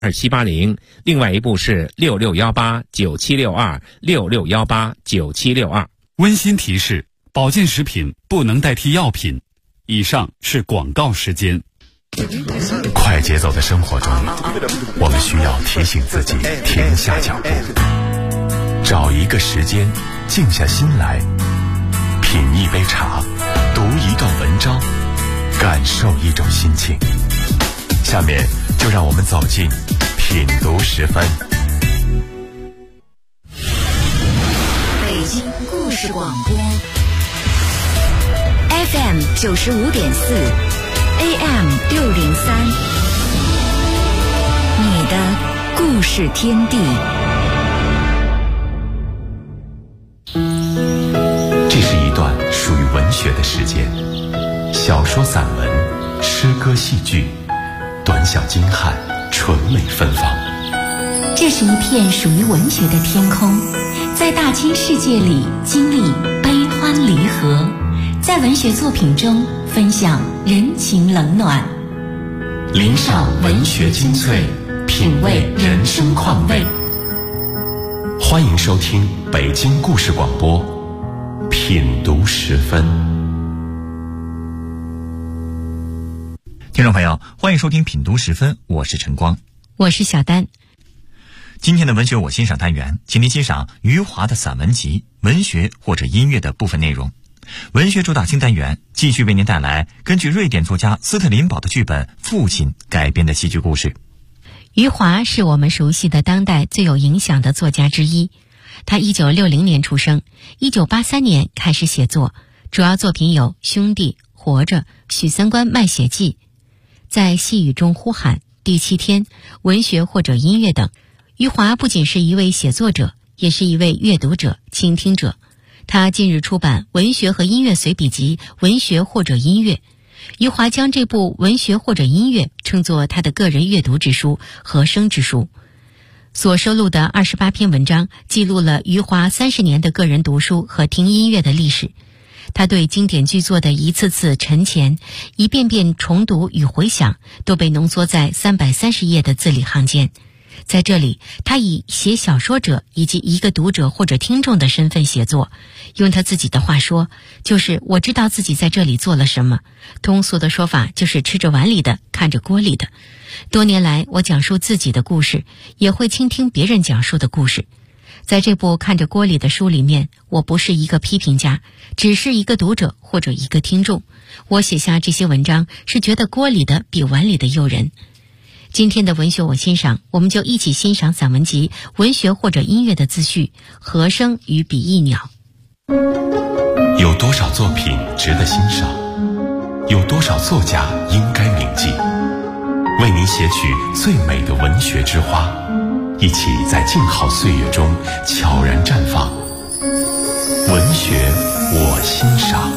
2780，另外一部是6618976266189762。 温馨提示：保健食品不能代替药品。以上是广告时间。 快节奏的生活中，我们需要提醒自己停下脚步，找一个时间，静下心来，品一杯茶，读一段文章，感受一种心情。下面就让我们走进品读10分。 北京故事广播 FM 95.4 AM 603，你的故事天地。 这是一段属于文学的时间，小说、散文、诗歌、戏剧，短小精悍，纯美芬芳。 这是一片属于文学的天空，在大千世界里经历悲欢离合，在文学作品中分享人情冷暖， 聆赏文学精粹，品味人生况味。欢迎收听北京故事广播品读10分。 听众朋友，欢迎收听品读10分，我是陈光， 我是小丹。 今天的文学我欣赏单元，请您欣赏余华的散文集文学或者音乐的部分内容。文学主打新单元继续为您带来根据瑞典作家斯特林堡的剧本《父亲》改编的戏剧故事。 余华是我们熟悉的当代最有影响的作家之一。他1960年出生，1983年开始写作，主要作品有《兄弟》、《活着》、《许三观卖血记》、在细雨中呼喊、第7天、文学或者音乐等。余华不仅是一位写作者，也是一位阅读者、倾听者。他近日出版文学和音乐随笔集《文学或者音乐》。余华将这部文学或者音乐称作他的个人阅读之书、和声之书。所收录的28篇文章记录了余华30年的个人读书和听音乐的历史。他对经典巨作的一次次沉潜、一遍遍重读与回想，都被浓缩在330页的字里行间。在这里，他以写小说者以及一个读者或者听众的身份写作，用他自己的话说，就是我知道自己在这里做了什么，通俗的说法就是吃着碗里的，看着锅里的。多年来，我讲述自己的故事，也会倾听别人讲述的故事。在这部看着锅里的书里面，我不是一个批评家，只是一个读者或者一个听众。我写下这些文章，是觉得锅里的比碗里的诱人。今天的文学我欣赏，我们就一起欣赏散文集文学或者音乐的自序《和声与比翼鸟》。 有多少作品值得欣赏？有多少作家应该铭记？为您写取最美的文学之花，一起在静好岁月中悄然绽放。文学我欣赏。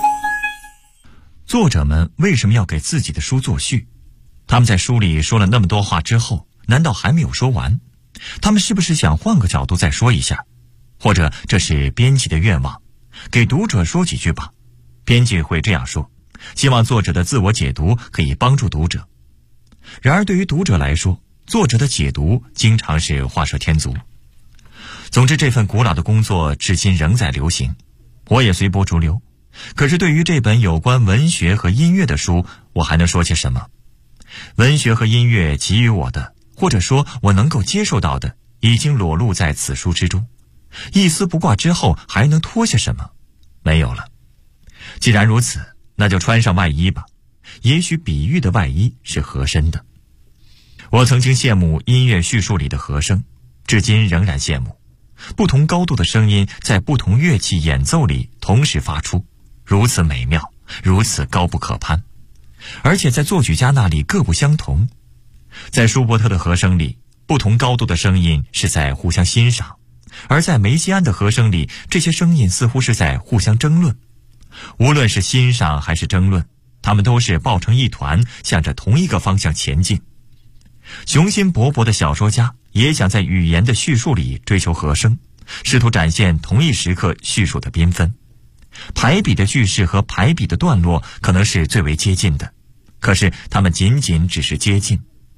作者们为什么要给自己的书作序？他们在书里说了那么多话之后，难道还没有说完？他们是不是想换个角度再说一下？或者这是编辑的愿望，给读者说几句吧。编辑会这样说，希望作者的自我解读可以帮助读者。然而对于读者来说，作者的解读经常是画蛇添足。总之，这份古老的工作至今仍在流行，我也随波逐流。可是对于这本有关文学和音乐的书，我还能说些什么？文学和音乐给予我的，或者说我能够接受到的，已经裸露在此书之中。一丝不挂之后，还能脱下什么？没有了。既然如此，那就穿上外衣吧。也许比喻的外衣是合身的。我曾经羡慕音乐叙述里的和声，至今仍然羡慕。不同高度的声音在不同乐器演奏里同时发出，如此美妙，如此高不可攀。而且在作曲家那里各不相同。在舒伯特的和声里，不同高度的声音是在互相欣赏，而在梅西安的和声里，这些声音似乎是在互相争论。无论是欣赏还是争论，他们都是抱成一团，向着同一个方向前进。雄心勃勃的小说家也想在语言的叙述里追求和声，试图展现同一时刻叙述的缤纷。排比的句式和排比的段落可能是最为接近的，可是它们仅仅只是接近，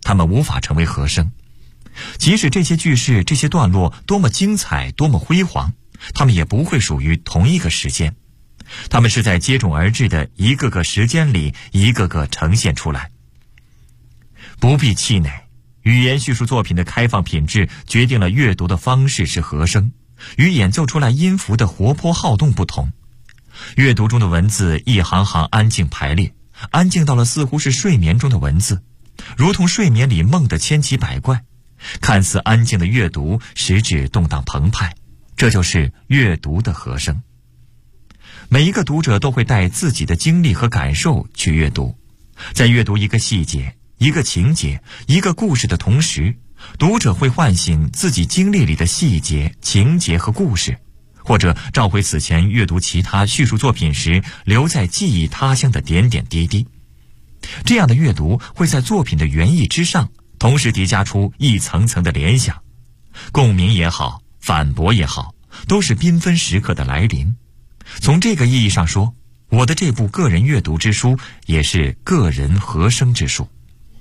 它们无法成为和声。即使这些句式、这些段落多么精彩、多么辉煌，它们也不会属于同一个时间。它们是在接踵而至的一个个时间里一个个呈现出来。不必气馁，语言叙述作品的开放品质决定了阅读的方式是和声，与演奏出来音符的活泼好动不同。阅读中的文字一行行安静排列，安静到了似乎是睡眠中的文字，如同睡眠里梦的千奇百怪。看似安静的阅读，实质动荡澎湃，这就是阅读的和声。每一个读者都会带自己的经历和感受去阅读，在阅读一个细节、一个情节、一个故事的同时，读者会唤醒自己经历里的细节、情节和故事，或者召回此前阅读其他叙述作品时留在记忆他乡的点点滴滴。这样的阅读会在作品的原意之上同时叠加出一层层的联想，共鸣也好，反驳也好，都是缤纷时刻的来临。从这个意义上说，我的这部个人阅读之书也是个人和声之书。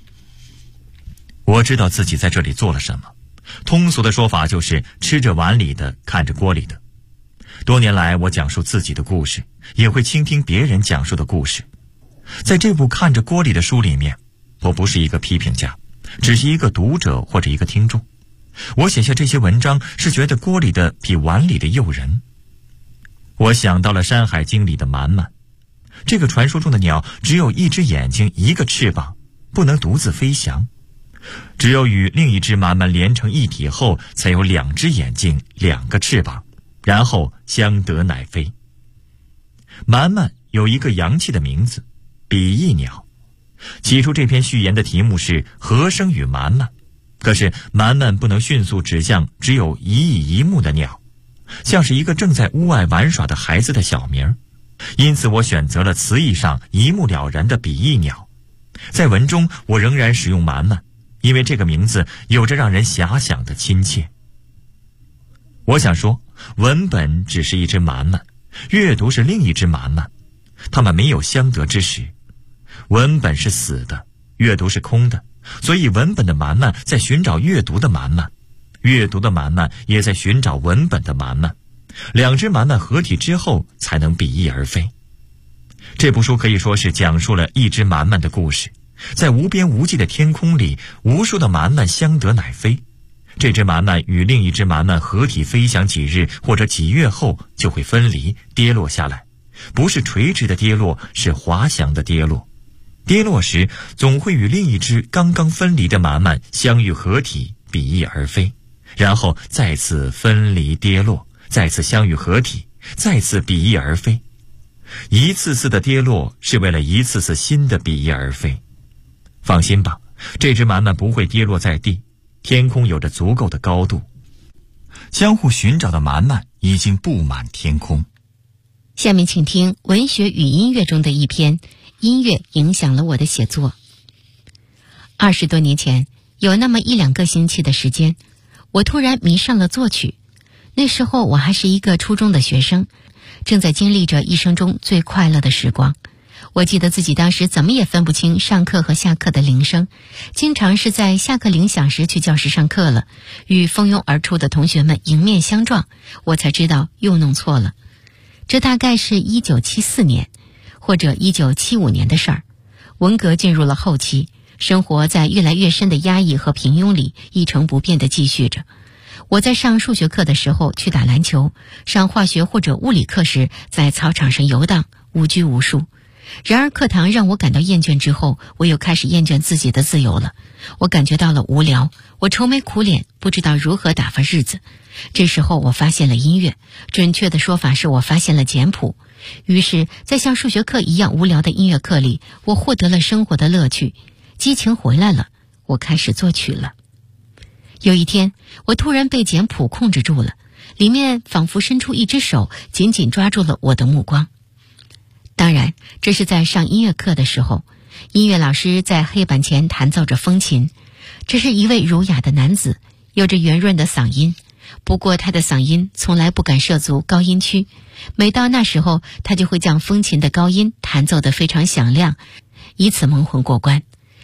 我知道自己在这里做了什么，通俗的说法就是吃着碗里的，看着锅里的。多年来，我讲述自己的故事，也会倾听别人讲述的故事。在这部看着锅里的书里面，我不是一个批评家，只是一个读者或者一个听众。我写下这些文章是觉得锅里的比碗里的诱人。我想到了《山海经》里的蛮蛮，这个传说中的鸟只有一只眼睛、一个翅膀，不能独自飞翔，只有与另一只蛮蛮连成一体后，才有2只眼睛、2个翅膀，然后相得乃飞。蛮蛮有一个洋气的名字，比翼鸟。起初这篇序言的题目是和声与蛮蛮，可是蛮蛮不能迅速指向只有一翼一目的鸟，像是一个正在屋外玩耍的孩子的小名，因此我选择了词义上一目了然的比翼鸟。在文中我仍然使用蛮蛮，因为这个名字有着让人遐想的亲切。我想说，文本只是一只蛮蛮，阅读是另一只蛮蛮，它们没有相得之时。文本是死的，阅读是空的，所以文本的蛮蛮在寻找阅读的蛮蛮，阅读的蛮蛮也在寻找文本的蛮蛮，2只蛮蛮合体之后才能比翼而飞。这部书可以说是讲述了一只蛮蛮的故事，在无边无际的天空里，无数的蛮蛮相得乃飞。这只蛮蛮与另一只蛮蛮合体飞翔几日或者几月后就会分离，跌落下来，不是垂直的跌落，是滑翔的跌落。跌落时总会与另一只刚刚分离的蛮蛮相遇合体，比翼而飞，然后再次分离跌落，再次相遇合体，再次比翼而飞。一次次的跌落是为了一次次新的比翼而飞。放心吧，这只蛮蛮不会跌落在地，天空有着足够的高度，相互寻找的蛮蛮已经布满天空。 下面请听文学与音乐中的一篇，音乐影响了我的写作。20多年前，有那么1-2个星期的时间，我突然迷上了作曲。那时候我还是一个初中的学生，正在经历着一生中最快乐的时光。我记得自己当时怎么也分不清上课和下课的铃声，经常是在下课铃响时去教室上课了，与蜂拥而出的同学们迎面相撞，我才知道又弄错了。这大概是1974年或者1975年的事儿。文革进入了后期，生活在越来越深的压抑和平庸里一成不变地继续着。我在上数学课的时候去打篮球，上化学或者物理课时在操场上游荡，无拘无束。然而课堂让我感到厌倦之后，我又开始厌倦自己的自由了。我感觉到了无聊，我愁眉苦脸，不知道如何打发日子。这时候我发现了音乐，准确的说法是我发现了简谱。于是在像数学课一样无聊的音乐课里，我获得了生活的乐趣，激情回来了，我开始作曲了。有一天，我突然被简谱控制住了，里面仿佛伸出一只手，紧紧抓住了我的目光。当然，这是在上音乐课的时候，音乐老师在黑板前弹奏着风琴。这是一位儒雅的男子，有着圆润的嗓音，不过他的嗓音从来不敢涉足高音区，每到那时候，他就会将风琴的高音弹奏得非常响亮，以此蒙混过关。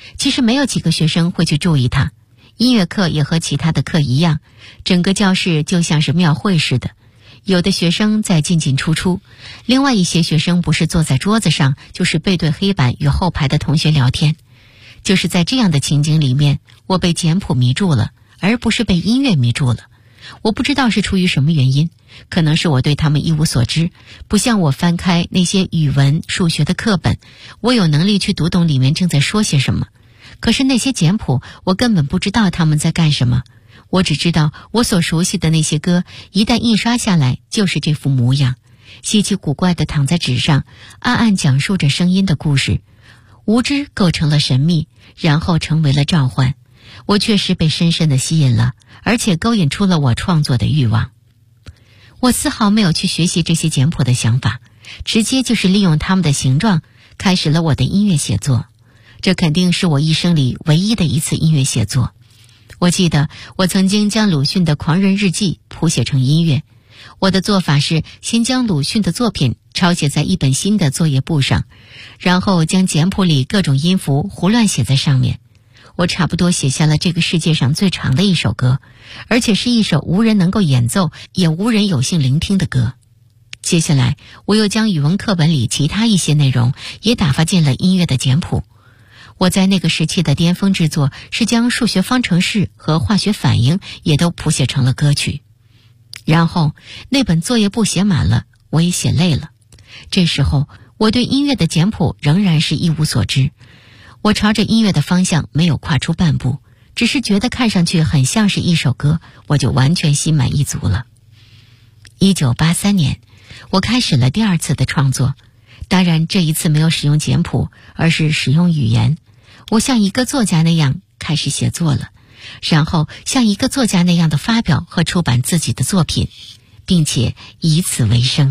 其实没有几个学生会去注意他。音乐课也和其他的课一样，整个教室就像是庙会似的，有的学生在进进出出，另外一些学生不是坐在桌子上，就是背对黑板与后排的同学聊天。就是在这样的情景里面，我被简谱迷住了，而不是被音乐迷住了。我不知道是出于什么原因，可能是我对他们一无所知，不像我翻开那些语文、数学的课本，我有能力去读懂里面正在说些什么。可是那些简谱，我根本不知道他们在干什么。我只知道我所熟悉的那些歌，一旦印刷下来就是这副模样，稀奇古怪地躺在纸上，暗暗讲述着声音的故事。无知构成了神秘，然后成为了召唤。我确实被深深地吸引了，而且勾引出了我创作的欲望。我丝毫没有去学习这些简谱的想法，直接就是利用它们的形状，开始了我的音乐写作。这肯定是我一生里唯一的一次音乐写作。我记得我曾经将鲁迅的《狂人日记》谱写成音乐。我的做法是先将鲁迅的作品抄写在一本新的作业簿上，然后将简谱里各种音符胡乱写在上面。我差不多写下了这个世界上最长的一首歌，而且是一首无人能够演奏，也无人有幸聆听的歌。接下来，我又将语文课本里其他一些内容也打发进了音乐的简谱。我在那个时期的巅峰之作是将数学方程式和化学反应也都谱写成了歌曲。然后那本作业簿写满了，我也写累了。这时候我对音乐的简谱仍然是一无所知，我朝着音乐的方向没有跨出半步，只是觉得看上去很像是一首歌，我就完全心满意足了。1983年，我开始了第二次的创作，当然这一次没有使用简谱，而是使用语言。我像一个作家那样开始写作了，然后像一个作家那样的发表和出版自己的作品，并且以此为生。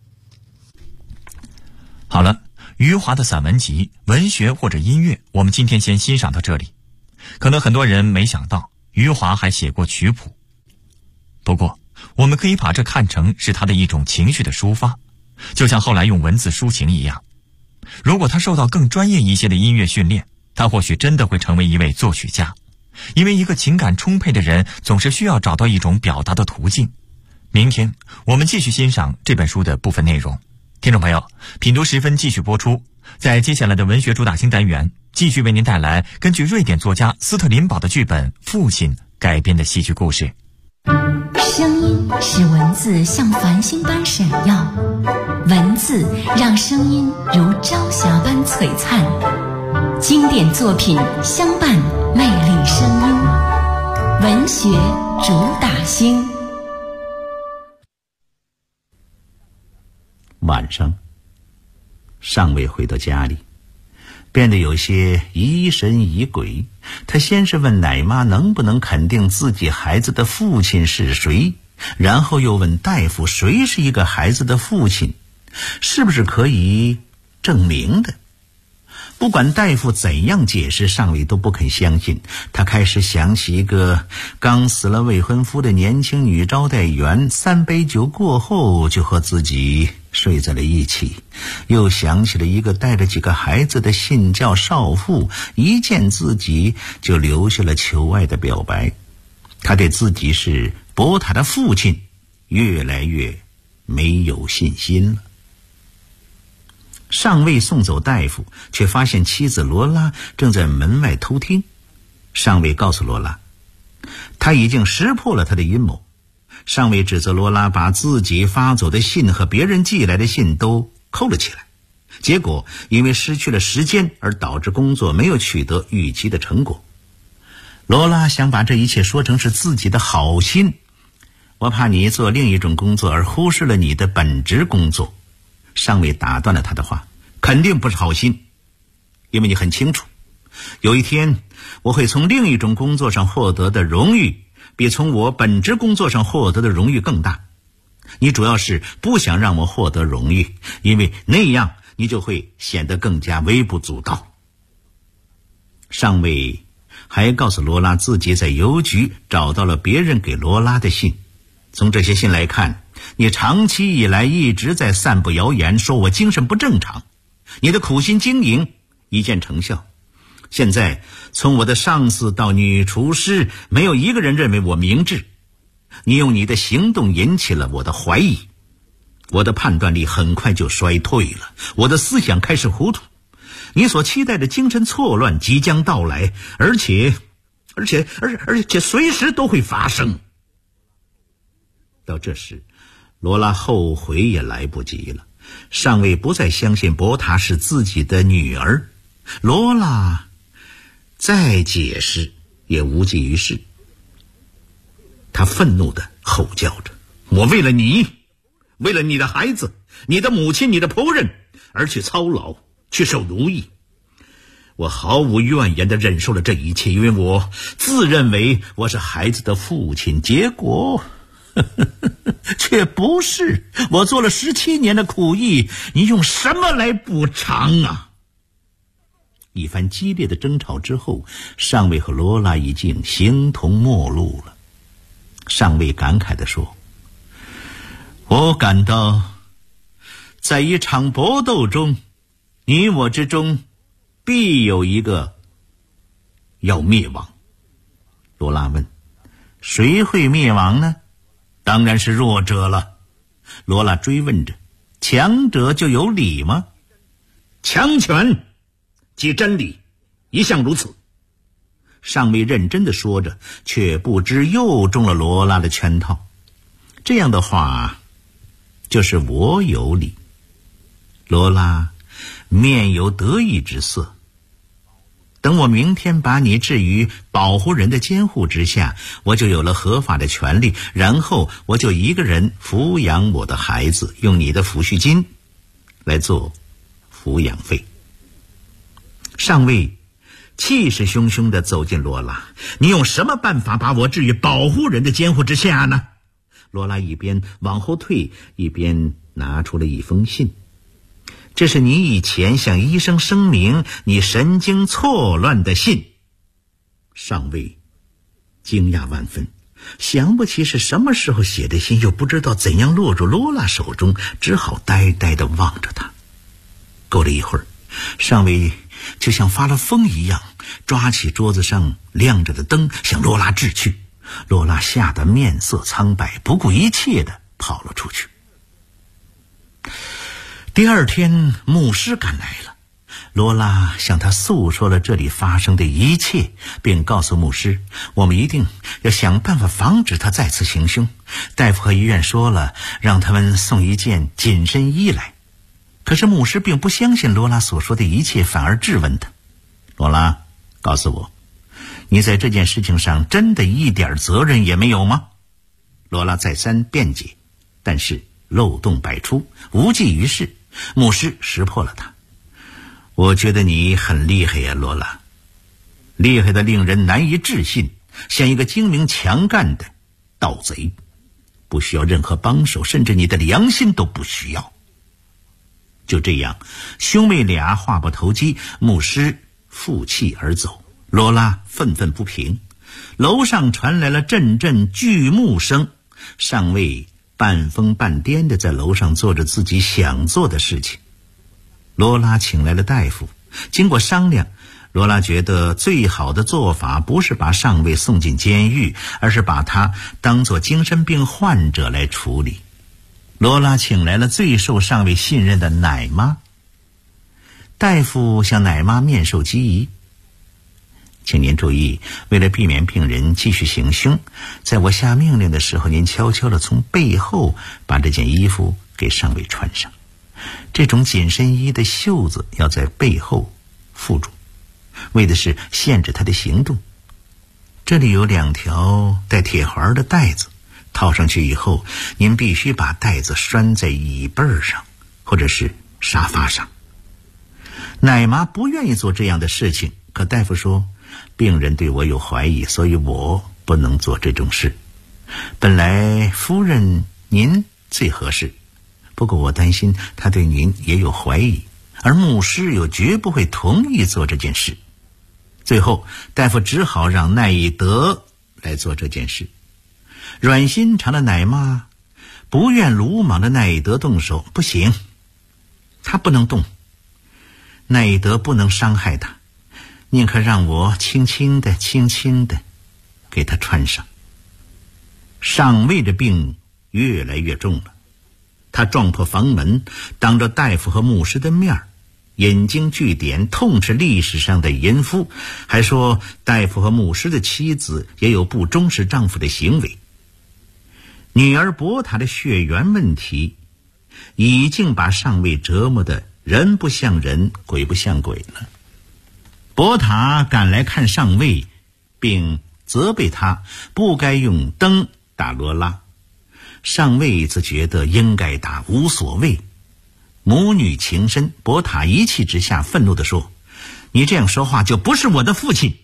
好了，余华的散文集、文学或者音乐，我们今天先欣赏到这里。可能很多人没想到，余华还写过曲谱。不过，我们可以把这看成是他的一种情绪的抒发，就像后来用文字抒情一样。如果他受到更专业一些的音乐训练，他或许真的会成为一位作曲家。因为一个情感充沛的人总是需要找到一种表达的途径。明天我们继续欣赏这本书的部分内容。听众朋友，品读时分继续播出。在接下来的文学主打星单元，继续为您带来根据瑞典作家斯特林堡的剧本《父亲》改编的戏剧故事。 声音使文字像繁星般闪耀，文字让声音如朝霞般璀璨。经典作品相伴魅力声音，文学主打星。 晚上，尚未回到家里，变得有些疑神疑鬼。他先是问奶妈能不能肯定自己孩子的父亲是谁，然后又问大夫谁是一个孩子的父亲，是不是可以证明的。不管大夫怎样解释，尚伟都不肯相信。他开始想起一个刚死了未婚夫的年轻女招待员，3杯酒过后就和自己睡在了一起。又想起了一个带着几个孩子的信教少妇，一见自己就留下了求爱的表白。他对自己是博塔的父亲越来越没有信心了。尚未送走大夫，却发现妻子罗拉正在门外偷听。尚未告诉罗拉，他已经识破了他的阴谋。尚未指责罗拉把自己发走的信和别人寄来的信都扣了起来，结果因为失去了时间而导致工作没有取得预期的成果。罗拉想把这一切说成是自己的好心，我怕你做另一种工作而忽视了你的本职工作。尚未打断了他的话，肯定不是好心，因为你很清楚，有一天我会从另一种工作上获得的荣誉比从我本职工作上获得的荣誉更大。你主要是不想让我获得荣誉，因为那样你就会显得更加微不足道。尚未还告诉罗拉自己在邮局找到了别人给罗拉的信，从这些信来看，你长期以来一直在散布谣言，说我精神不正常。你的苦心经营一见成效， 现在从我的上司到女厨师，没有一个人认为我明智。你用你的行动引起了我的怀疑，我的判断力很快就衰退了，我的思想开始糊涂。你所期待的精神错乱即将到来，而且随时都会发生。到这时，罗拉后悔也来不及了。上尉不再相信伯塔是自己的女儿，罗拉再解释也无济于事。他愤怒地吼叫着：我为了你，为了你的孩子，你的母亲，你的仆人而去操劳，去受奴役。我毫无怨言地忍受了这一切，因为我自认为我是孩子的父亲，结果却不是。我做了17年的苦役，你用什么来补偿啊？一番激烈的争吵之后，上尉和罗拉已经形同陌路了。上尉感慨地说：我感到在一场搏斗中，你我之中必有一个要灭亡。罗拉问：谁会灭亡呢？当然是弱者了。罗拉追问着：强者就有理吗？强权即真理，一向如此。上尉认真地说着，却不知又中了罗拉的圈套。这样的话，就是我有理。罗拉面有得意之色。等我明天把你置于保护人的监护之下，我就有了合法的权利，然后我就一个人抚养我的孩子，用你的抚恤金来做抚养费。上尉气势汹汹地走进罗拉：你用什么办法把我置于保护人的监护之下呢？罗拉一边往后退，一边拿出了一封信。这是你以前向医生声明你神经错乱的信。上尉惊讶万分，想不起是什么时候写的信，又不知道怎样落入罗拉手中，只好呆呆地望着他。过了一会儿，上尉就像发了疯一样，抓起桌子上亮着的灯向罗拉掷去。罗拉吓得面色苍白，不顾一切地跑了出去。第二天，牧师赶来了。罗拉向他诉说了这里发生的一切，并告诉牧师，我们一定要想办法防止他再次行凶。大夫和医院说了，让他们送一件紧身衣来。可是牧师并不相信罗拉所说的一切，反而质问他：罗拉，告诉我，你在这件事情上真的一点责任也没有吗？罗拉再三辩解，但是漏洞百出，无济于事。牧师识破了他：我觉得你很厉害呀，罗拉，厉害的令人难以置信，像一个精明强干的盗贼，不需要任何帮手，甚至你的良心都不需要。就这样，兄妹俩话不投机，牧师负气而走。罗拉愤愤不平，楼上传来了阵阵锯木声。上尉半疯半癫地在楼上做着自己想做的事情。罗拉请来了大夫，经过商量，罗拉觉得最好的做法不是把上尉送进监狱，而是把他当作精神病患者来处理。罗拉请来了最受上尉信任的奶妈。大夫向奶妈面授机宜：请您注意，为了避免病人继续行凶，在我下命令的时候，您悄悄地从背后把这件衣服给上尉穿上。这种紧身衣的袖子要在背后缚住，为的是限制他的行动。这里有2条带铁环的带子，套上去以后，您必须把带子拴在椅背上或者是沙发上。奶妈不愿意做这样的事情，可大夫说病人对我有怀疑，所以我不能做这种事。本来夫人您最合适，不过我担心他对您也有怀疑，而牧师又绝不会同意做这件事。最后大夫只好让奈以德来做这件事。软心肠的奶妈不愿鲁莽的奈以德动手，不行，他不能动，奈以德不能伤害他。 宁可让我轻轻的给他穿上。上尉的病越来越重了，他撞破房门，当着大夫和牧师的面，引经据典，痛斥历史上的淫妇，还说大夫和牧师的妻子也有不忠实丈夫的行为。女儿伯塔的血缘问题已经把上尉折磨得人不像人，鬼不像鬼了。伯塔赶来看上尉，并责备他不该用灯打罗拉。上尉则觉得应该打，无所谓。母女情深，伯塔一气之下愤怒地说：你这样说话就不是我的父亲。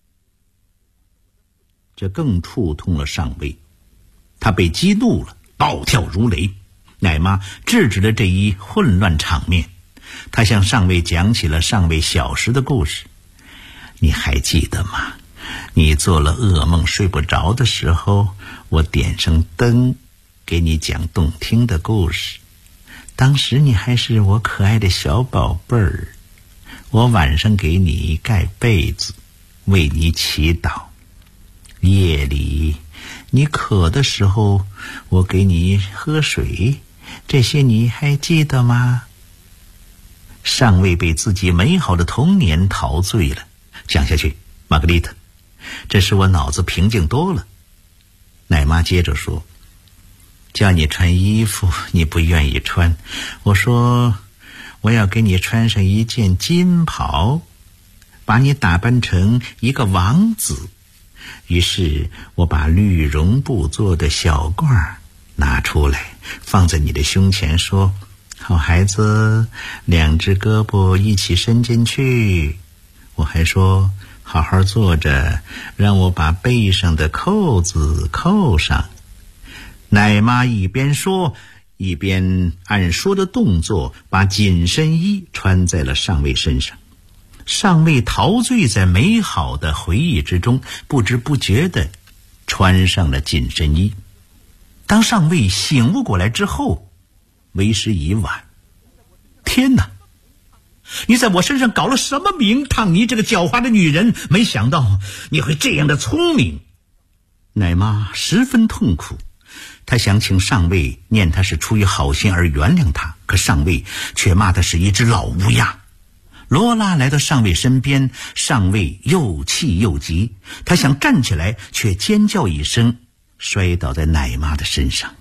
这更触痛了上尉，他被激怒了，暴跳如雷。奶妈制止了这一混乱场面，他向上尉讲起了上尉小时的故事。你还记得吗？你做了噩梦睡不着的时候，我点上灯给你讲动听的故事。当时你还是我可爱的小宝贝儿，我晚上给你盖被子，为你祈祷。夜里你渴的时候，我给你喝水，这些你还记得吗？上尉被自己美好的童年陶醉了。讲下去，玛格丽特，这使我脑子平静多了。奶妈接着说，叫你穿衣服你不愿意穿，我说我要给你穿上一件金袍，把你打扮成一个王子。于是我把绿绒布做的小褂拿出来，放在你的胸前，说，好孩子，两只胳膊一起伸进去。我还说，好好坐着，让我把背上的扣子扣上。奶妈一边说，一边按说的动作把紧身衣穿在了上尉身上。上尉陶醉在美好的回忆之中，不知不觉地穿上了紧身衣。当上尉醒悟过来之后，为时已晚。天哪，你在我身上搞了什么名堂？你这个狡猾的女人，没想到你会这样的聪明。奶妈十分痛苦，她想请上尉念她是出于好心而原谅她，可上尉却骂她是一只老乌鸦。罗拉来到上尉身边，上尉又气又急，他想站起来，却尖叫一声，摔倒在奶妈的身上。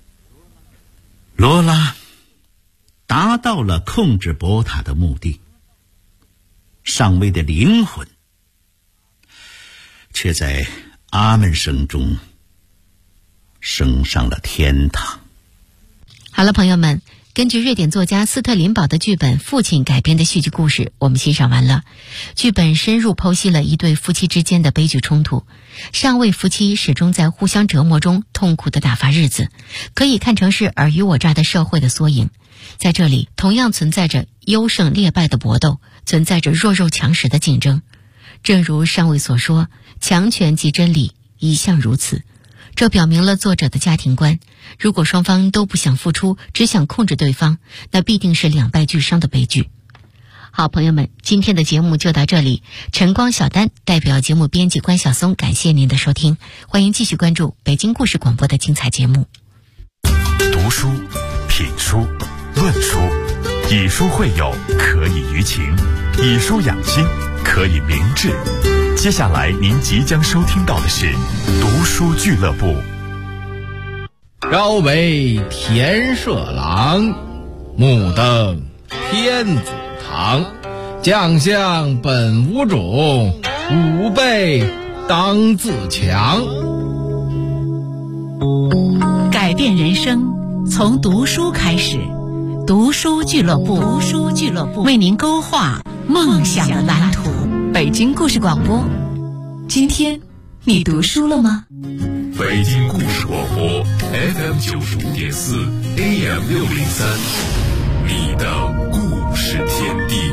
罗拉达到了控制伯塔的目的，上尉的灵魂却在阿门声中升上了天堂。 好了，朋友们，根据瑞典作家斯特林堡的剧本《父亲》改编的戏剧故事我们欣赏完了。剧本深入剖析了一对夫妻之间的悲剧冲突，上尉夫妻始终在互相折磨中痛苦地打发日子，可以看成是尔虞我诈的社会的缩影。在这里同样存在着优胜劣败的搏斗，存在着弱肉强食的竞争。正如上尉所说，强权即真理，一向如此。这表明了作者的家庭观，如果双方都不想付出，只想控制对方，那必定是两败俱伤的悲剧。好，朋友们，今天的节目就到这里。晨光小丹代表节目编辑关晓松，感谢您的收听，欢迎继续关注北京故事广播的精彩节目。 读书、品书、论书，以书会友，可以娱情；以书养心，可以明志。接下来您即将收听到的是读书俱乐部。 朝为田舍郎，暮登天子堂。将相本无种，吾辈当自强。 改变人生，从读书开始。读书俱乐部，读书俱乐部为您勾画梦想的蓝图。北京故事广播，今天你读书了吗？ 北京故事广播 FM95.4 AM603，你的故事天地。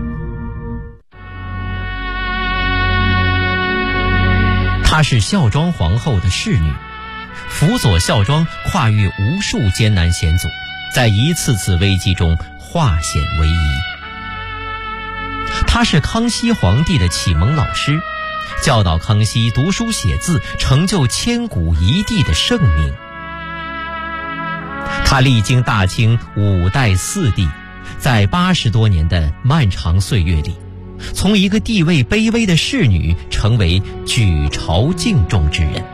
她是孝庄皇后的侍女，辅佐孝庄跨越无数艰难险阻，在一次次危机中化险为夷。 他是康熙皇帝的启蒙老师，教导康熙读书写字，成就千古一帝的盛名。他历经大清5代4帝，在80多年的漫长岁月里，从一个地位卑微的侍女成为举朝敬重之人。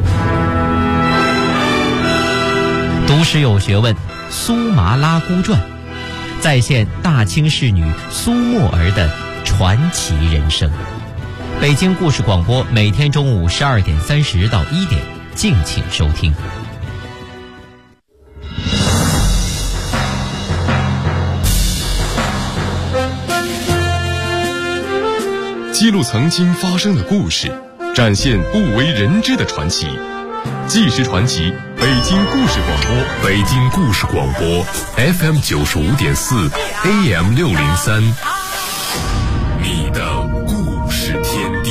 读史有学问，苏麻拉姑传再现大清侍女苏沫儿的传奇人生。北京故事广播每天中午12点30到1点，敬请收听。 记录曾经发生的故事，展现不为人知的传奇。纪实传奇，北京故事广播，北京故事广播 FM 95.4 AM 603，你的故事天地。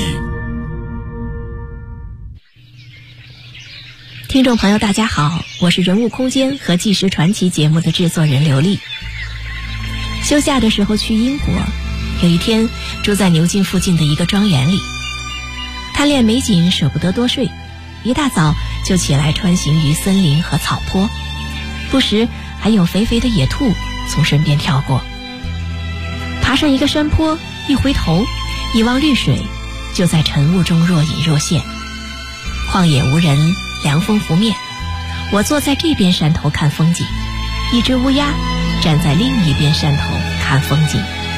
听众朋友大家好，我是人物空间和纪实传奇节目的制作人刘丽。休假的时候去英国，有一天住在牛津附近的一个庄园里，贪恋美景舍不得多睡，一大早就起来穿行于森林和草坡，不时还有肥肥的野兔从身边跳过。爬上一个山坡，一回头一望绿水，就在晨雾中若隐若现。旷野无人，凉风拂面，我坐在这边山头看风景，一只乌鸦站在另一边山头看风景。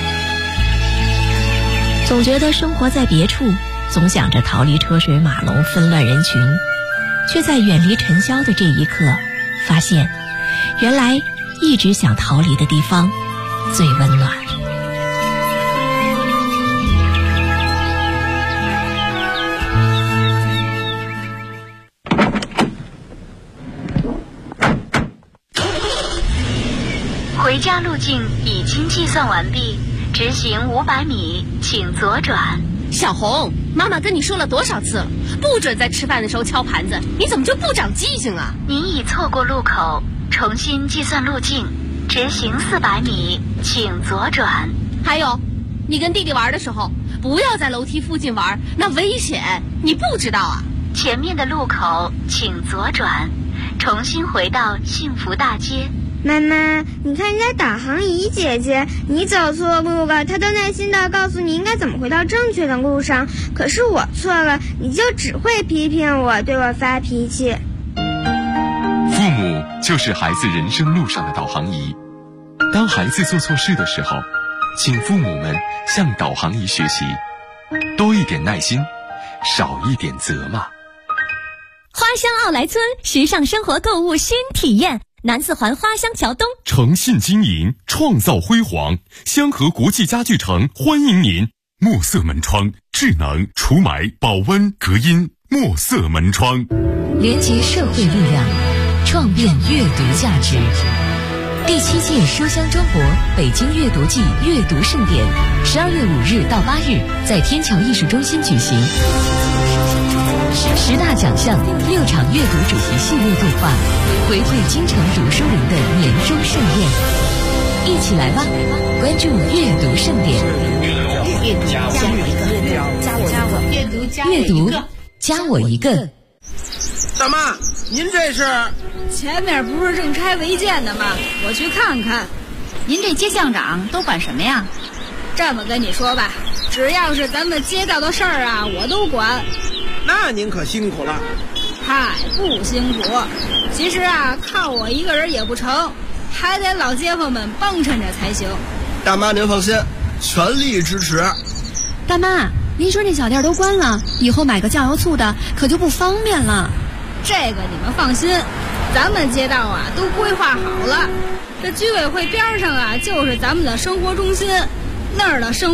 总觉得生活在别处，总想着逃离车水马龙纷乱人群，却在远离尘嚣的这一刻发现，原来一直想逃离的地方最温暖。 回家路径已经计算完毕，直行500米，请左转。 小红，妈妈跟你说了多少次了，不准在吃饭的时候敲盘子，你怎么就不长记性啊？ 您已错过路口，重新计算路径，直行400米，请左转。 还有，你跟弟弟玩的时候，不要在楼梯附近玩，那危险，你不知道啊？ 前面的路口请左转，重新回到幸福大街。 妈妈，你看人家导航仪姐姐，你走错路了，她都耐心地告诉你应该怎么回到正确的路上。可是我错了，你就只会批评我，对我发脾气。 父母就是孩子人生路上的导航仪。当孩子做错事的时候，请父母们向导航仪学习，多一点耐心，少一点责骂。 花乡奥莱村时尚生活购物新体验，南四环花乡桥东， 诚信经营，创造辉煌。香河国际家具城欢迎您。墨色门窗，智能除霾、保温、隔音。墨色门窗， 连结社会力量，创变阅读价值。第7届书香中国北京阅读季阅读盛典，12月5日到8日在天桥艺术中心举行。10大奖项，6场阅读主题系列对话，回馈京城读书人的年终盛宴。一起来吧，关注阅读盛典。阅读加我一个。 大妈，您这是？ 前面不是正拆违建的吗？我去看看。 您这街巷长都管什么呀？ 这么跟你说吧，只要是咱们街道的事儿啊，我都管。 那您可辛苦了。 嗨，不辛苦。其实啊，靠我一个人也不成，还得老街坊们帮衬着才行。 大妈您放心，全力支持。 大妈，您说这小店都关了，以后买个酱油醋的可就不方便了。 这个你们放心，咱们街道啊都规划好了。这居委会边上啊就是咱们的生活中心，那儿的生